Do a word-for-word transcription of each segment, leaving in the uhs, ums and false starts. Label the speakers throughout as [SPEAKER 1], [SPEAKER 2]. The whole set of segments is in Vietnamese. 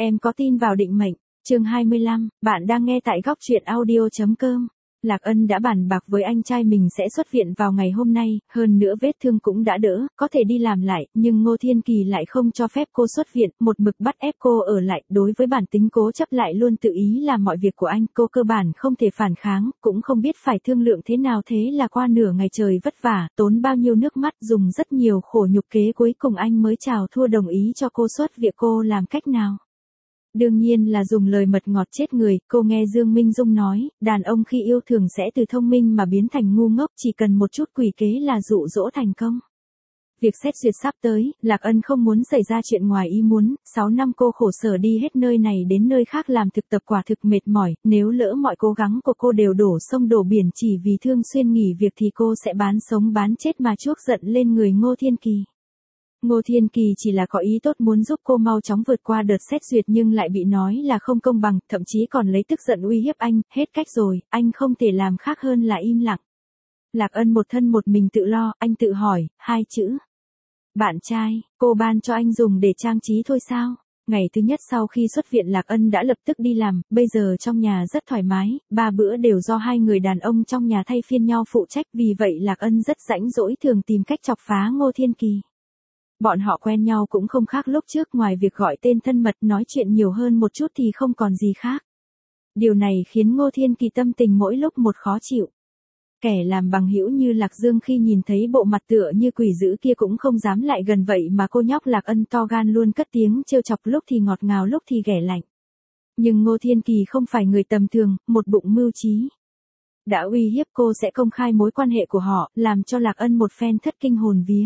[SPEAKER 1] Em có tin vào định mệnh. Chương hai mươi lăm, bạn đang nghe tại góc truyện audio chấm com. Lạc Ân đã bàn bạc với anh trai mình sẽ xuất viện vào ngày hôm nay, hơn nữa vết thương cũng đã đỡ, có thể đi làm lại, nhưng Ngô Thiên Kỳ lại không cho phép cô xuất viện, một mực bắt ép cô ở lại, đối với bản tính cố chấp lại luôn tự ý làm mọi việc của anh, cô cơ bản không thể phản kháng, cũng không biết phải thương lượng thế nào, thế là qua nửa ngày trời vất vả, tốn bao nhiêu nước mắt, dùng rất nhiều khổ nhục kế, cuối cùng anh mới chào thua đồng ý cho cô xuất viện. Cô làm cách nào? Đương nhiên là dùng lời mật ngọt chết người, cô nghe Dương Minh Dung nói, đàn ông khi yêu thường sẽ từ thông minh mà biến thành ngu ngốc, chỉ cần một chút quỷ kế là dụ dỗ thành công. Việc xét duyệt sắp tới, Lạc Ân không muốn xảy ra chuyện ngoài ý muốn, sáu năm cô khổ sở đi hết nơi này đến nơi khác làm thực tập quả thực mệt mỏi, nếu lỡ mọi cố gắng của cô đều đổ sông đổ biển chỉ vì thương xuyên nghỉ việc thì cô sẽ bán sống bán chết mà chuốc giận lên người Ngô Thiên Kỳ. Ngô Thiên Kỳ chỉ là có ý tốt muốn giúp cô mau chóng vượt qua đợt xét duyệt nhưng lại bị nói là không công bằng, thậm chí còn lấy tức giận uy hiếp anh, hết cách rồi, anh không thể làm khác hơn là im lặng. Lạc Ân một thân một mình tự lo, anh tự hỏi, hai chữ. Bạn trai, cô ban cho anh dùng để trang trí thôi sao? Ngày thứ nhất sau khi xuất viện Lạc Ân đã lập tức đi làm, bây giờ trong nhà rất thoải mái, ba bữa đều do hai người đàn ông trong nhà thay phiên nhau phụ trách, vì vậy Lạc Ân rất rãnh rỗi thường tìm cách chọc phá Ngô Thiên Kỳ. Bọn họ quen nhau cũng không khác lúc trước, ngoài việc gọi tên thân mật nói chuyện nhiều hơn một chút thì không còn gì khác. Điều này khiến Ngô Thiên Kỳ tâm tình mỗi lúc một khó chịu. Kẻ làm bằng hữu như Lạc Dương khi nhìn thấy bộ mặt tựa như quỷ dữ kia cũng không dám lại gần, vậy mà cô nhóc Lạc Ân to gan luôn cất tiếng trêu chọc, lúc thì ngọt ngào lúc thì ghẻ lạnh. Nhưng Ngô Thiên Kỳ không phải người tầm thường, một bụng mưu trí. Đã uy hiếp cô sẽ công khai mối quan hệ của họ, làm cho Lạc Ân một phen thất kinh hồn vía.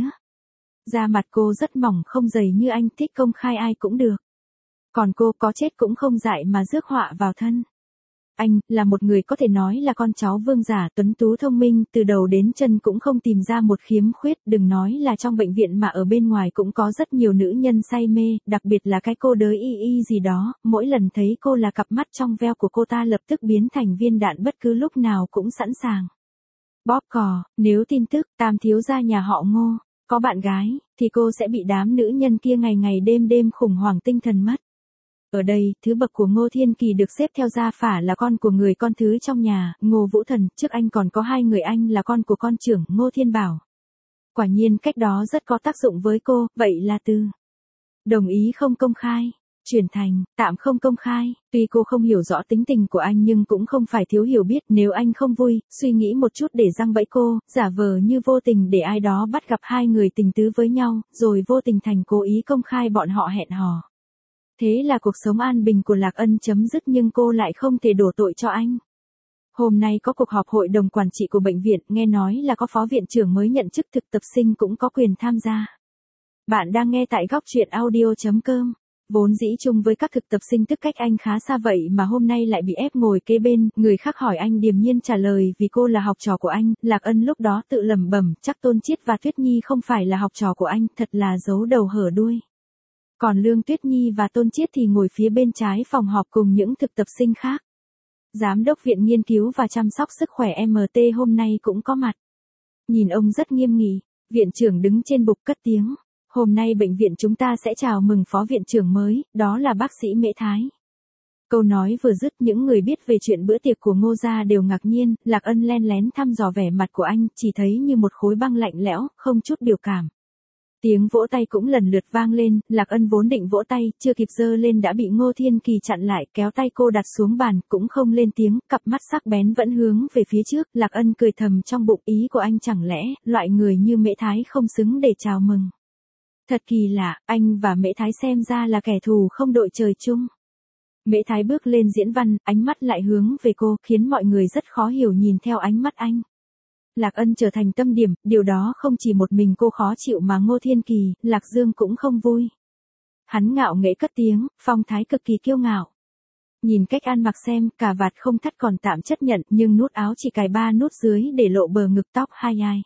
[SPEAKER 1] Da mặt cô rất mỏng không dày như anh, thích công khai ai cũng được. Còn cô có chết cũng không dại mà rước họa vào thân. Anh, là một người có thể nói là con cháu vương giả, tuấn tú thông minh, từ đầu đến chân cũng không tìm ra một khiếm khuyết, đừng nói là trong bệnh viện mà ở bên ngoài cũng có rất nhiều nữ nhân say mê, đặc biệt là cái cô đới y y gì đó, mỗi lần thấy cô là cặp mắt trong veo của cô ta lập tức biến thành viên đạn, bất cứ lúc nào cũng sẵn sàng bóp cò. Nếu tin tức Tam thiếu gia nhà họ Ngô có bạn gái, thì cô sẽ bị đám nữ nhân kia ngày ngày đêm đêm khủng hoảng tinh thần mất. Ở đây, thứ bậc của Ngô Thiên Kỳ được xếp theo gia phả là con của người con thứ trong nhà, Ngô Vũ Thần, trước anh còn có hai người anh là con của con trưởng, Ngô Thiên Bảo. Quả nhiên cách đó rất có tác dụng với cô, vậy là từ đồng ý không công khai, chuyển thành tạm không công khai. Tuy cô không hiểu rõ tính tình của anh nhưng cũng không phải thiếu hiểu biết, nếu anh không vui, suy nghĩ một chút để giăng bẫy cô, giả vờ như vô tình để ai đó bắt gặp hai người tình tứ với nhau, rồi vô tình thành cố ý công khai bọn họ hẹn hò. Thế là cuộc sống an bình của Lạc Ân chấm dứt, nhưng cô lại không thể đổ tội cho anh. Hôm nay có cuộc họp hội đồng quản trị của bệnh viện, nghe nói là có phó viện trưởng mới nhận chức, thực tập sinh cũng có quyền tham gia. Bạn đang nghe tại góc truyện audio chấm com. Vốn dĩ chung với các thực tập sinh tức cách anh khá xa, vậy mà hôm nay lại bị ép ngồi kế bên, người khác hỏi anh điềm nhiên trả lời vì cô là học trò của anh. Lạc Ân lúc đó tự lẩm bẩm, chắc Tôn Chiết và Tuyết Nhi không phải là học trò của anh, thật là giấu đầu hở đuôi. Còn Lương Tuyết Nhi và Tôn Chiết thì ngồi phía bên trái phòng họp cùng những thực tập sinh khác. Giám đốc Viện Nghiên cứu và Chăm sóc Sức khỏe em tê hôm nay cũng có mặt. Nhìn ông rất nghiêm nghị, viện trưởng đứng trên bục cất tiếng. Hôm nay bệnh viện chúng ta sẽ chào mừng phó viện trưởng mới, đó là bác sĩ Mễ Thái. Câu nói vừa dứt, những người biết về chuyện bữa tiệc của Ngô gia đều ngạc nhiên, Lạc Ân len lén thăm dò vẻ mặt của anh, chỉ thấy như một khối băng lạnh lẽo, không chút biểu cảm. Tiếng vỗ tay cũng lần lượt vang lên, Lạc Ân vốn định vỗ tay, chưa kịp giơ lên đã bị Ngô Thiên Kỳ chặn lại, kéo tay cô đặt xuống bàn, cũng không lên tiếng, cặp mắt sắc bén vẫn hướng về phía trước. Lạc Ân cười thầm trong bụng, ý của anh chẳng lẽ, loại người như Mễ Thái không xứng để chào mừng. Thật kỳ lạ, anh và Mễ Thái xem ra là kẻ thù không đội trời chung. Mễ Thái bước lên diễn văn, ánh mắt lại hướng về cô, khiến mọi người rất khó hiểu nhìn theo ánh mắt anh. Lạc Ân trở thành tâm điểm, điều đó không chỉ một mình cô khó chịu mà Ngô Thiên Kỳ, Lạc Dương cũng không vui. Hắn ngạo nghễ cất tiếng, phong thái cực kỳ kiêu ngạo. Nhìn cách ăn mặc xem, cà vạt không thắt còn tạm chấp nhận, nhưng nút áo chỉ cài ba nút dưới để lộ bờ ngực, tóc hai ai.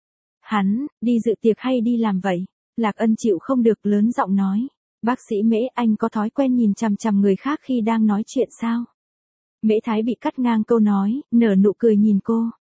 [SPEAKER 1] Hắn, đi dự tiệc hay đi làm vậy? Lạc Ân chịu không được lớn giọng nói. Bác sĩ Mễ, anh có thói quen nhìn chằm chằm người khác khi đang nói chuyện sao? Mễ Thái bị cắt ngang câu nói, nở nụ cười nhìn cô.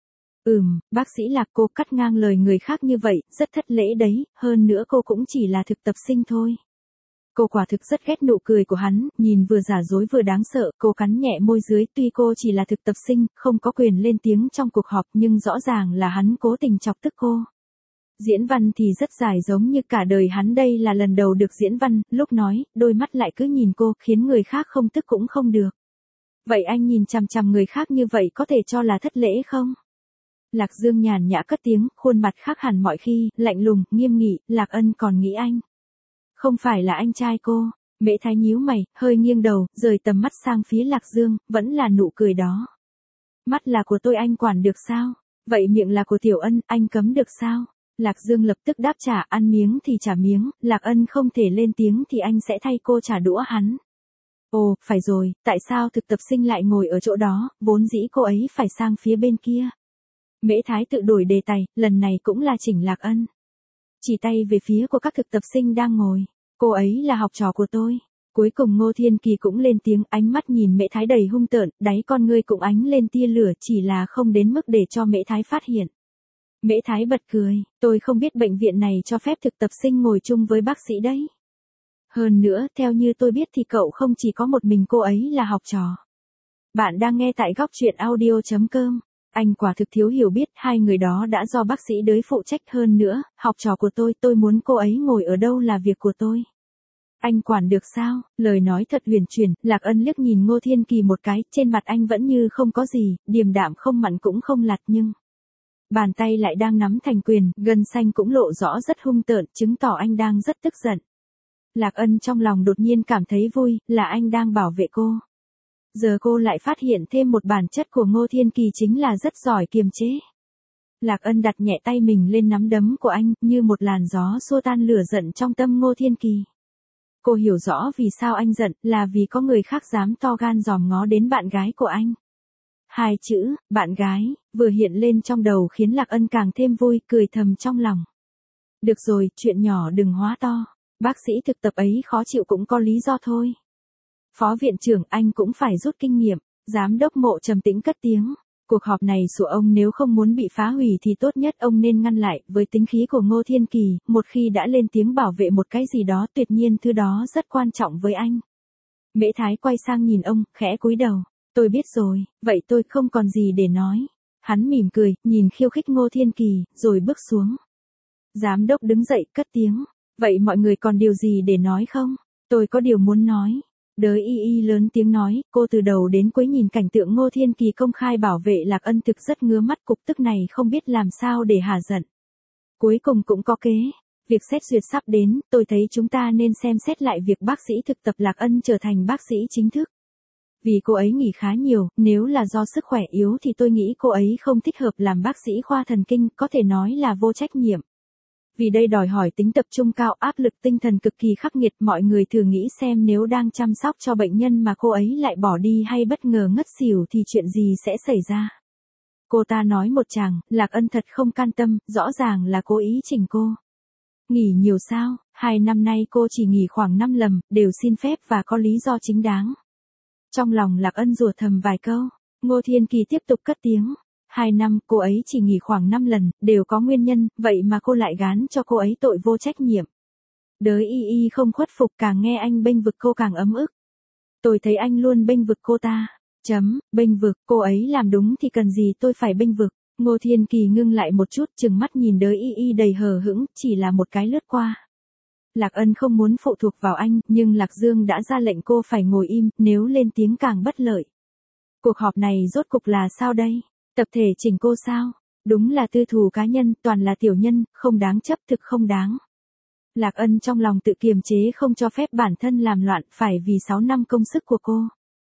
[SPEAKER 1] Ừm, bác sĩ Lạc, cô cắt ngang lời người khác như vậy, rất thất lễ đấy, hơn nữa cô cũng chỉ là thực tập sinh thôi. Cô quả thực rất ghét nụ cười của hắn, nhìn vừa giả dối vừa đáng sợ, cô cắn nhẹ môi dưới, tuy cô chỉ là thực tập sinh, không có quyền lên tiếng trong cuộc họp nhưng rõ ràng là hắn cố tình chọc tức cô. Diễn văn thì rất dài giống như cả đời hắn đây là lần đầu được diễn văn, lúc nói, đôi mắt lại cứ nhìn cô, khiến người khác không tức cũng không được. Vậy anh nhìn chằm chằm người khác như vậy có thể cho là thất lễ không? Lạc Dương nhàn nhã cất tiếng, khuôn mặt khác hẳn mọi khi, lạnh lùng, nghiêm nghị, Lạc Ân còn nghĩ anh. Không phải là anh trai cô. Mễ Thái nhíu mày, hơi nghiêng đầu, rời tầm mắt sang phía Lạc Dương, vẫn là nụ cười đó. Mắt là của tôi anh quản được sao? Vậy miệng là của Tiểu Ân, anh cấm được sao? Lạc Dương lập tức đáp trả, ăn miếng thì trả miếng, Lạc Ân không thể lên tiếng thì anh sẽ thay cô trả đũa hắn. Ồ, phải rồi, tại sao thực tập sinh lại ngồi ở chỗ đó, vốn dĩ cô ấy phải sang phía bên kia. Mễ Thái tự đổi đề tài, lần này cũng là chỉnh Lạc Ân. Chỉ tay về phía của các thực tập sinh đang ngồi. Cô ấy là học trò của tôi. Cuối cùng Ngô Thiên Kỳ cũng lên tiếng, ánh mắt nhìn Mễ Thái đầy hung tợn, đáy con ngươi cũng ánh lên tia lửa, chỉ là không đến mức để cho Mễ Thái phát hiện. Mễ Thái bật cười, tôi không biết bệnh viện này cho phép thực tập sinh ngồi chung với bác sĩ đấy. Hơn nữa, theo như tôi biết thì cậu không chỉ có một mình cô ấy là học trò. Bạn đang nghe tại góc truyện audio chấm com. Anh quả thực thiếu hiểu biết, hai người đó đã do bác sĩ đới phụ trách, hơn nữa, học trò của tôi, tôi muốn cô ấy ngồi ở đâu là việc của tôi. Anh quản được sao? Lời nói thật huyền chuyển, Lạc Ân liếc nhìn Ngô Thiên Kỳ một cái, trên mặt anh vẫn như không có gì, điềm đạm không mặn cũng không lạt nhưng... Bàn tay lại đang nắm thành quyền, gân xanh cũng lộ rõ rất hung tợn, chứng tỏ anh đang rất tức giận. Lạc Ân trong lòng đột nhiên cảm thấy vui, là anh đang bảo vệ cô. Giờ cô lại phát hiện thêm một bản chất của Ngô Thiên Kỳ chính là rất giỏi kiềm chế. Lạc Ân đặt nhẹ tay mình lên nắm đấm của anh, như một làn gió xua tan lửa giận trong tâm Ngô Thiên Kỳ. Cô hiểu rõ vì sao anh giận, là vì có người khác dám to gan dòm ngó đến bạn gái của anh. Hai chữ, bạn gái, vừa hiện lên trong đầu khiến Lạc Ân càng thêm vui, cười thầm trong lòng. Được rồi, chuyện nhỏ đừng hóa to, bác sĩ thực tập ấy khó chịu cũng có lý do thôi. Phó viện trưởng, anh cũng phải rút kinh nghiệm. Giám đốc Mộ trầm tĩnh cất tiếng. Cuộc họp này của ông nếu không muốn bị phá hủy thì tốt nhất ông nên ngăn lại. Với tính khí của Ngô Thiên Kỳ, một khi đã lên tiếng bảo vệ một cái gì đó tuyệt nhiên thứ đó rất quan trọng với anh. Mễ Thái quay sang nhìn ông, khẽ cúi đầu. Tôi biết rồi, vậy tôi không còn gì để nói. Hắn mỉm cười, nhìn khiêu khích Ngô Thiên Kỳ, rồi bước xuống. Giám đốc đứng dậy, cất tiếng. Vậy mọi người còn điều gì để nói không? Tôi có điều muốn nói. Đới y y lớn tiếng nói, cô từ đầu đến cuối nhìn cảnh tượng Ngô Thiên Kỳ công khai bảo vệ Lạc Ân thực rất ngứa mắt, cục tức này không biết làm sao để hả giận. Cuối cùng cũng có kế. Việc xét duyệt sắp đến, tôi thấy chúng ta nên xem xét lại việc bác sĩ thực tập Lạc Ân trở thành bác sĩ chính thức. Vì cô ấy nghỉ khá nhiều, nếu là do sức khỏe yếu thì tôi nghĩ cô ấy không thích hợp làm bác sĩ khoa thần kinh, có thể nói là vô trách nhiệm. Vì đây đòi hỏi tính tập trung cao, áp lực tinh thần cực kỳ khắc nghiệt, mọi người thử nghĩ xem nếu đang chăm sóc cho bệnh nhân mà cô ấy lại bỏ đi hay bất ngờ ngất xỉu thì chuyện gì sẽ xảy ra. Cô ta nói một chàng, Lạc Ân thật không can tâm, rõ ràng là cố ý chỉnh cô. Nghỉ nhiều sao, hai năm nay cô chỉ nghỉ khoảng năm lần, đều xin phép và có lý do chính đáng. Trong lòng Lạc Ân rủa thầm vài câu, Ngô Thiên Kỳ tiếp tục cất tiếng. Hai năm, cô ấy chỉ nghỉ khoảng năm lần, đều có nguyên nhân, vậy mà cô lại gán cho cô ấy tội vô trách nhiệm. Đới y y không khuất phục, càng nghe anh bênh vực cô càng ấm ức. Tôi thấy anh luôn bênh vực cô ta. Chấm, bênh vực, cô ấy làm đúng thì cần gì tôi phải bênh vực. Ngô Thiên Kỳ ngưng lại một chút, chừng mắt nhìn đới y y đầy hờ hững, chỉ là một cái lướt qua. Lạc Ân không muốn phụ thuộc vào anh, nhưng Lạc Dương đã ra lệnh cô phải ngồi im, nếu lên tiếng càng bất lợi. Cuộc họp này rốt cục là sao đây? Tập thể chỉnh cô sao? Đúng là tư thù cá nhân, toàn là tiểu nhân, không đáng chấp, thực không đáng. Lạc Ân trong lòng tự kiềm chế không cho phép bản thân làm loạn, phải vì sáu năm công sức của cô.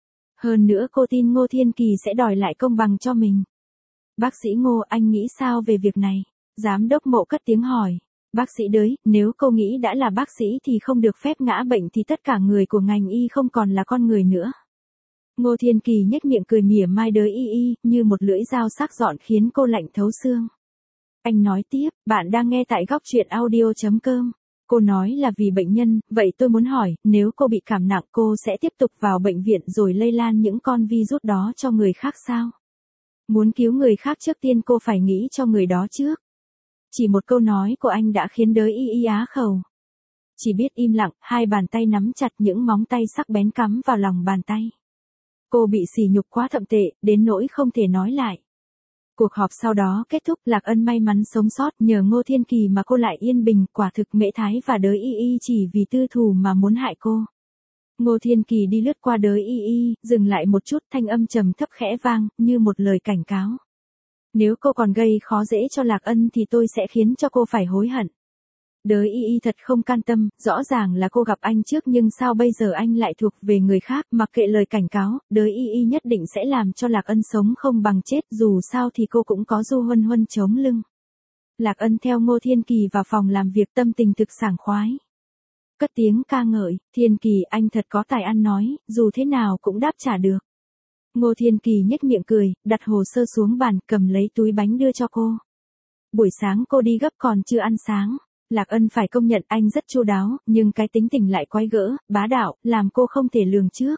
[SPEAKER 1] Hơn nữa cô tin Ngô Thiên Kỳ sẽ đòi lại công bằng cho mình. Bác sĩ Ngô, anh nghĩ sao về việc này? Giám đốc Mộ cất tiếng hỏi. Bác sĩ Đới, nếu cô nghĩ đã là bác sĩ thì không được phép ngã bệnh thì tất cả người của ngành y không còn là con người nữa. Ngô Thiên Kỳ nhếch miệng cười mỉa mai đới y y, như một lưỡi dao sắc nhọn khiến cô lạnh thấu xương. Anh nói tiếp, bạn đang nghe tại góc truyện audio chấm com. Cô nói là vì bệnh nhân, vậy tôi muốn hỏi, nếu cô bị cảm nặng cô sẽ tiếp tục vào bệnh viện rồi lây lan những con virus đó cho người khác sao? Muốn cứu người khác trước tiên cô phải nghĩ cho người đó trước. Chỉ một câu nói của anh đã khiến đới y y á khẩu. chỉ biết im lặng, hai bàn tay nắm chặt những móng tay sắc bén cắm vào lòng bàn tay. Cô bị sỉ nhục quá thậm tệ, đến nỗi không thể nói lại. Cuộc họp sau đó kết thúc, Lạc Ân may mắn sống sót, nhờ Ngô Thiên Kỳ mà cô lại yên bình, quả thực Mễ Thái và Đới Y Y chỉ vì tư thù mà muốn hại cô. Ngô Thiên Kỳ đi lướt qua Đới Y Y, dừng lại một chút, thanh âm trầm thấp khẽ vang, như một lời cảnh cáo. Nếu cô còn gây khó dễ cho Lạc Ân thì tôi sẽ khiến cho cô phải hối hận. Đới Y Y thật không can tâm, rõ ràng là cô gặp anh trước nhưng sao bây giờ anh lại thuộc về người khác, mặc kệ lời cảnh cáo, Đới Y Y nhất định sẽ làm cho Lạc Ân sống không bằng chết, dù sao thì cô cũng có Du Huân Huân chống lưng. Lạc Ân theo Ngô Thiên Kỳ vào phòng làm việc, tâm tình thực sảng khoái. Cất tiếng ca ngợi, Thiên Kỳ anh thật có tài ăn nói, dù thế nào cũng đáp trả được. Ngô Thiên Kỳ nhếch miệng cười, đặt hồ sơ xuống bàn, cầm lấy túi bánh đưa cho cô. Buổi sáng cô đi gấp còn chưa ăn sáng. Lạc Ân phải công nhận anh rất chu đáo, nhưng cái tính tình lại quái gỡ, bá đạo, làm cô không thể lường trước.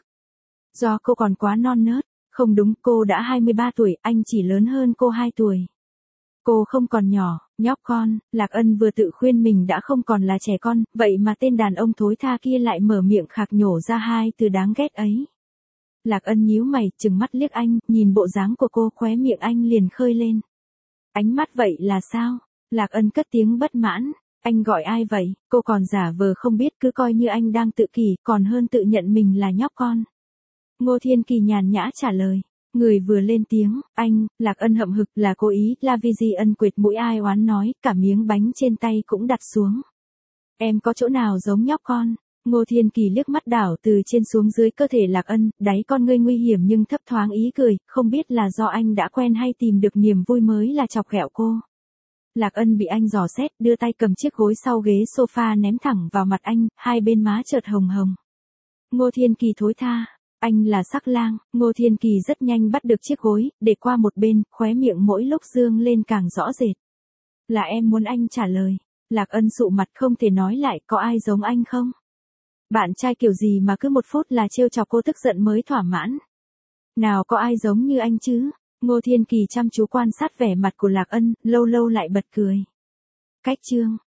[SPEAKER 1] Do cô còn quá non nớt, không đúng, cô đã hai mươi ba tuổi, anh chỉ lớn hơn cô hai tuổi. Cô không còn nhỏ, nhóc con, Lạc Ân vừa tự khuyên mình đã không còn là trẻ con, vậy mà tên đàn ông thối tha kia lại mở miệng khạc nhổ ra hai từ đáng ghét ấy. Lạc Ân nhíu mày, trừng mắt liếc anh, nhìn bộ dáng của cô, khóe miệng anh liền khơi lên. Ánh mắt vậy là sao? Lạc Ân cất tiếng bất mãn. Anh gọi ai vậy? Cô còn giả vờ không biết, cứ coi như anh đang tự kỷ, còn hơn tự nhận mình là nhóc con. Ngô Thiên Kỳ nhàn nhã trả lời. Người vừa lên tiếng, anh, Lạc Ân hậm hực, là cố ý, La Vi Di ân quệt mũi ai oán nói, cả miếng bánh trên tay cũng đặt xuống. Em có chỗ nào giống nhóc con? Ngô Thiên Kỳ liếc mắt đảo từ trên xuống dưới cơ thể Lạc Ân, đáy con ngươi nguy hiểm nhưng thấp thoáng ý cười, không biết là do anh đã quen hay tìm được niềm vui mới là chọc ghẹo cô. Lạc Ân bị anh dò xét, đưa tay cầm chiếc gối sau ghế sofa ném thẳng vào mặt anh, hai bên má chợt hồng hồng. Ngô Thiên Kỳ thối tha, anh là sắc lang. Ngô Thiên Kỳ rất nhanh bắt được chiếc gối, để qua một bên, khóe miệng mỗi lúc dương lên càng rõ rệt. Là em muốn anh trả lời. Lạc Ân sụ mặt không thể nói lại, có ai giống anh không? Bạn trai kiểu gì mà cứ một phút là trêu chọc cô tức giận mới thỏa mãn. Nào có ai giống như anh chứ? Ngô Thiên Kỳ chăm chú quan sát vẻ mặt của Lạc Ân, lâu lâu lại bật cười. Cách chương